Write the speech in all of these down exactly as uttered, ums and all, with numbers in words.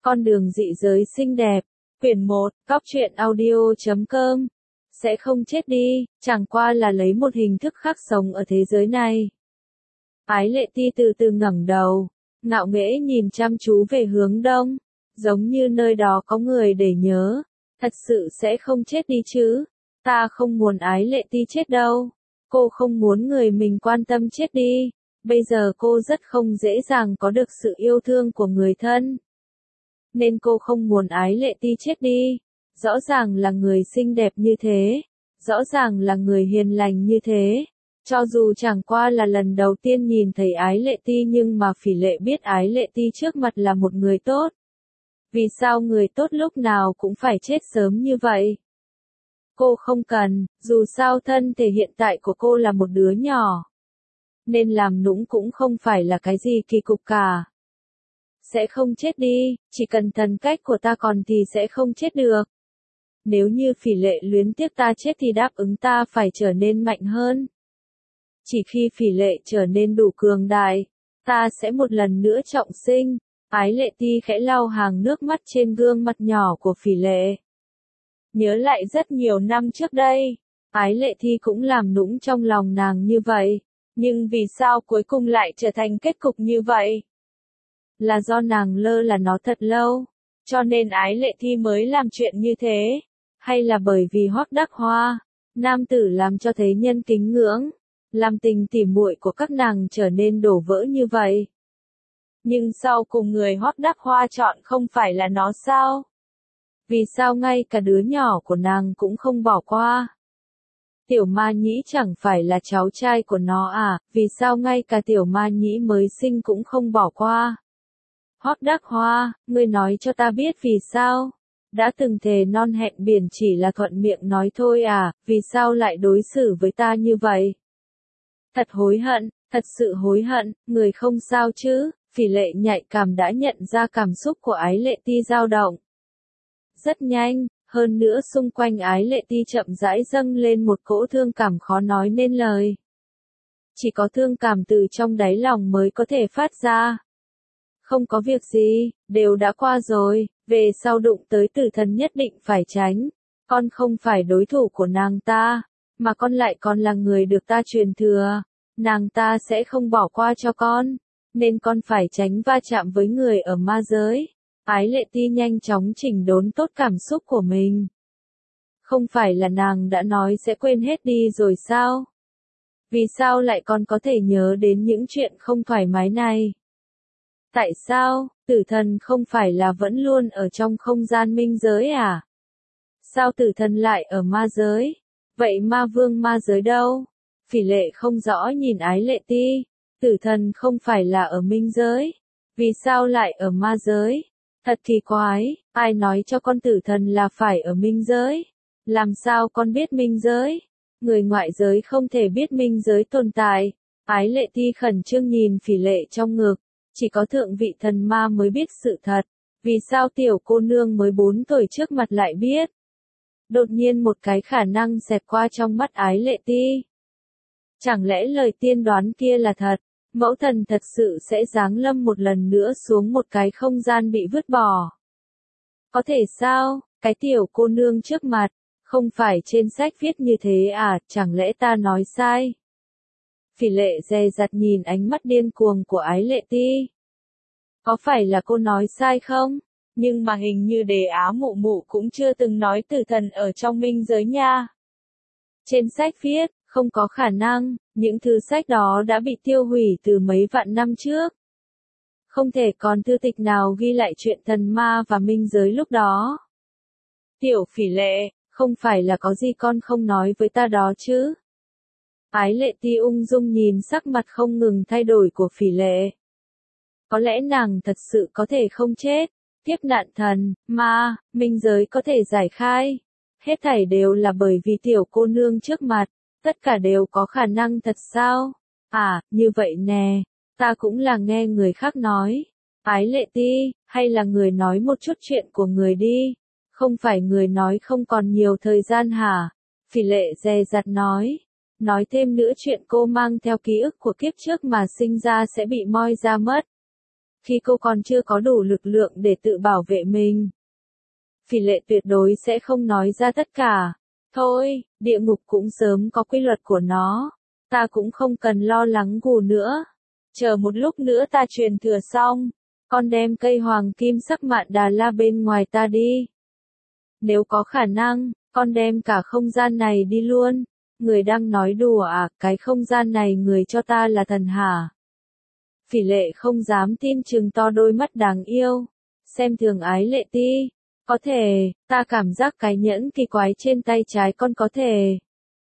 Con đường dị giới xinh đẹp. Quyển một, cóc truyện audio chấm com. Sẽ không chết đi, chẳng qua là lấy một hình thức khác sống ở thế giới này. Ái Lệ Ti từ từ ngẩng đầu, ngạo nghễ nhìn chăm chú về hướng đông, giống như nơi đó có người để nhớ. Thật sự sẽ không chết đi chứ? Ta không muốn Ái Lệ Ti chết đâu. Cô không muốn người mình quan tâm chết đi. Bây giờ cô rất không dễ dàng có được sự yêu thương của người thân. Nên cô không muốn Ái Lệ Ti chết đi. Rõ ràng là người xinh đẹp như thế. Rõ ràng là người hiền lành như thế. Cho dù chẳng qua là lần đầu tiên nhìn thấy Ái Lệ Ti nhưng mà Phỉ Lệ biết Ái Lệ Ti trước mặt là một người tốt. Vì sao người tốt lúc nào cũng phải chết sớm như vậy? Cô không cần, dù sao thân thể hiện tại của cô là một đứa nhỏ. Nên làm nũng cũng không phải là cái gì kỳ cục cả. Sẽ không chết đi, chỉ cần thần cách của ta còn thì sẽ không chết được. Nếu như Phỉ Lệ luyến tiếc ta chết thì đáp ứng ta phải trở nên mạnh hơn. Chỉ khi Phỉ Lệ trở nên đủ cường đại, ta sẽ một lần nữa trọng sinh. Ái Lệ Ti khẽ lau hàng nước mắt trên gương mặt nhỏ của Phỉ Lệ. Nhớ lại rất nhiều năm trước đây, Ái Lệ Ti cũng làm nũng trong lòng nàng như vậy. Nhưng vì sao cuối cùng lại trở thành kết cục như vậy? Là do nàng lơ là nó thật lâu, cho nên Ái Lệ Ti mới làm chuyện như thế. Hay là bởi vì Hoắc Đắc Hoa, nam tử làm cho thế nhân kính ngưỡng, làm tình tỉ muội của các nàng trở nên đổ vỡ như vậy? Nhưng sau cùng người Hoắc Đắc Hoa chọn không phải là nó sao? Vì sao ngay cả đứa nhỏ của nàng cũng không bỏ qua? Tiểu Ma Nhĩ chẳng phải là cháu trai của nó à, vì sao ngay cả Tiểu Ma Nhĩ mới sinh cũng không bỏ qua? Hoắc Đắc Hoa, ngươi nói cho ta biết vì sao? Đã từng thề non hẹn biển chỉ là thuận miệng nói thôi à, vì sao lại đối xử với ta như vậy? Thật hối hận, thật sự hối hận, người không sao chứ? Phỉ Lệ nhạy cảm đã nhận ra cảm xúc của Ái Lệ Ti dao động. Rất nhanh, hơn nữa xung quanh Ái Lệ Ti chậm rãi dâng lên một cỗ thương cảm khó nói nên lời. Chỉ có thương cảm từ trong đáy lòng mới có thể phát ra. Không có việc gì, đều đã qua rồi, về sau đụng tới tử thần nhất định phải tránh. Con không phải đối thủ của nàng ta, mà con lại còn là người được ta truyền thừa. Nàng ta sẽ không bỏ qua cho con, nên con phải tránh va chạm với người ở ma giới. Ái Lệ Ti nhanh chóng chỉnh đốn tốt cảm xúc của mình. Không phải là nàng đã nói sẽ quên hết đi rồi sao? Vì sao lại còn có thể nhớ đến những chuyện không thoải mái này? Tại sao, tử thần không phải là vẫn luôn ở trong không gian minh giới à? Sao tử thần lại ở ma giới? Vậy ma vương ma giới đâu? Phỉ Lệ không rõ nhìn Ái Lệ Ti. Tử thần không phải là ở minh giới. Vì sao lại ở ma giới? Thật kỳ quái, ai nói cho con tử thần là phải ở minh giới? Làm sao con biết minh giới? Người ngoại giới không thể biết minh giới tồn tại. Ái Lệ Ti khẩn trương nhìn Phỉ Lệ trong ngực. Chỉ có thượng vị thần ma mới biết sự thật. Vì sao tiểu cô nương mới bốn tuổi trước mặt lại biết? Đột nhiên một cái khả năng xẹt qua trong mắt Ái Lệ Ti. Chẳng lẽ lời tiên đoán kia là thật? Mẫu thần thật sự sẽ giáng lâm một lần nữa xuống một cái không gian bị vứt bỏ. Có thể sao, cái tiểu cô nương trước mặt, không phải trên sách viết như thế à, chẳng lẽ ta nói sai? Phỉ Lệ dè dặt nhìn ánh mắt điên cuồng của Ái Lệ Ti. Có phải là cô nói sai không? Nhưng mà hình như Đề Á mụ mụ cũng chưa từng nói tử thần ở trong minh giới nha. Trên sách viết, không có khả năng, những thư sách đó đã bị tiêu hủy từ mấy vạn năm trước. Không thể còn thư tịch nào ghi lại chuyện thần ma và minh giới lúc đó. Tiểu Phỉ Lệ, không phải là có gì con không nói với ta đó chứ? Ái Lệ Ti ung dung nhìn sắc mặt không ngừng thay đổi của Phỉ Lệ. Có lẽ nàng thật sự có thể không chết. Kiếp nạn thần, ma, minh giới có thể giải khai. Hết thảy đều là bởi vì tiểu cô nương trước mặt. Tất cả đều có khả năng thật sao? À, như vậy nè. Ta cũng là nghe người khác nói. Ái Lệ Ti, hay là người nói một chút chuyện của người đi. Không phải người nói không còn nhiều thời gian hả? Phỉ Lệ dè dặt nói. Nói thêm nữa chuyện cô mang theo ký ức của kiếp trước mà sinh ra sẽ bị moi ra mất. khi cô còn chưa có đủ lực lượng để tự bảo vệ mình. Phỉ Lệ tuyệt đối sẽ không nói ra tất cả. Thôi, địa ngục cũng sớm có quy luật của nó. Ta cũng không cần lo lắng gù nữa. Chờ một lúc nữa ta truyền thừa xong. Con đem cây hoàng kim sắc mạn đà la bên ngoài ta đi. Nếu có khả năng, con đem cả không gian này đi luôn. Người đang nói đùa à, cái không gian này người cho ta là thần hả? Phỉ Lệ không dám tin trừng to đôi mắt đáng yêu. Xem thường Ái Lệ Ti. Có thể, ta cảm giác cái nhẫn kỳ quái trên tay trái con có thể.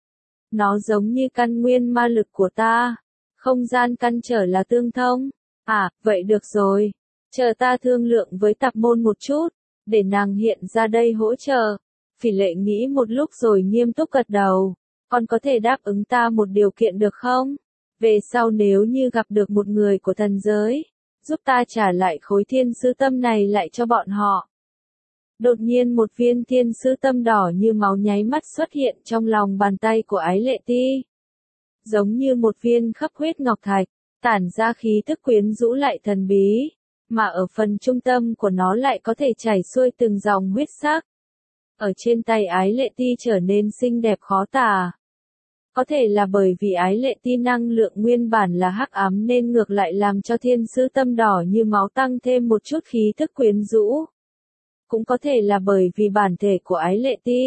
Nó giống như căn nguyên ma lực của ta. Không gian căn trở là tương thông. À, vậy được rồi. Chờ ta thương lượng với tạp môn một chút, để nàng hiện ra đây hỗ trợ. Phỉ Lệ nghĩ một lúc rồi nghiêm túc gật đầu. Con có thể đáp ứng ta một điều kiện được không? Về sau nếu như gặp được một người của thần giới, giúp ta trả lại khối thiên sứ tâm này lại cho bọn họ. Đột nhiên một viên thiên sứ tâm đỏ như máu nháy mắt xuất hiện trong lòng bàn tay của Ái Lệ Ti. Giống như một viên khắp huyết ngọc thạch, tản ra khí thức quyến rũ lại thần bí, mà ở phần trung tâm của nó lại có thể chảy xuôi từng dòng huyết sắc. Ở trên tay Ái Lệ Ti trở nên xinh đẹp khó tả. Có thể là bởi vì Ái Lệ Ti năng lượng nguyên bản là hắc ám nên ngược lại làm cho thiên sứ tâm đỏ như máu tăng thêm một chút khí thức quyến rũ. Cũng có thể là bởi vì bản thể của Ái Lệ Ti.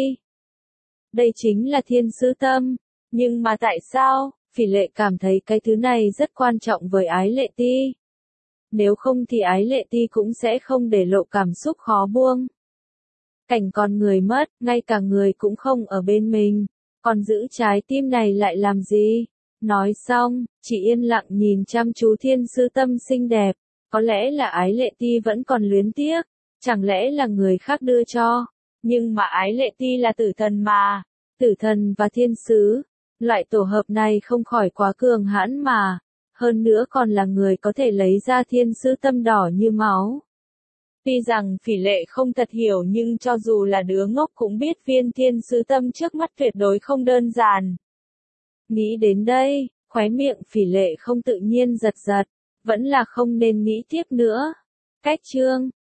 Đây chính là thiên sứ tâm. Nhưng mà tại sao, Phỉ Lệ cảm thấy cái thứ này rất quan trọng với Ái Lệ Ti. Nếu không thì Ái Lệ Ti cũng sẽ không để lộ cảm xúc khó buông. Cảnh con người mất, ngay cả người cũng không ở bên mình. Còn giữ trái tim này lại làm gì? Nói xong, chỉ yên lặng nhìn chăm chú thiên sứ tâm xinh đẹp. Có lẽ là Ái Lệ Ti vẫn còn luyến tiếc. Chẳng lẽ là người khác đưa cho? Nhưng mà Ái Lệ Ti là tử thần mà. Tử thần và thiên sứ. Loại tổ hợp này không khỏi quá cường hãn mà. Hơn nữa còn là người có thể lấy ra thiên sứ tâm đỏ như máu. Tuy rằng Phỉ Lệ không thật hiểu nhưng cho dù là đứa ngốc cũng biết viên thiên sứ tâm trước mắt tuyệt đối không đơn giản. Nghĩ đến đây, khóe miệng Phỉ Lệ không tự nhiên giật giật. Vẫn là không nên nghĩ tiếp nữa. Cách chương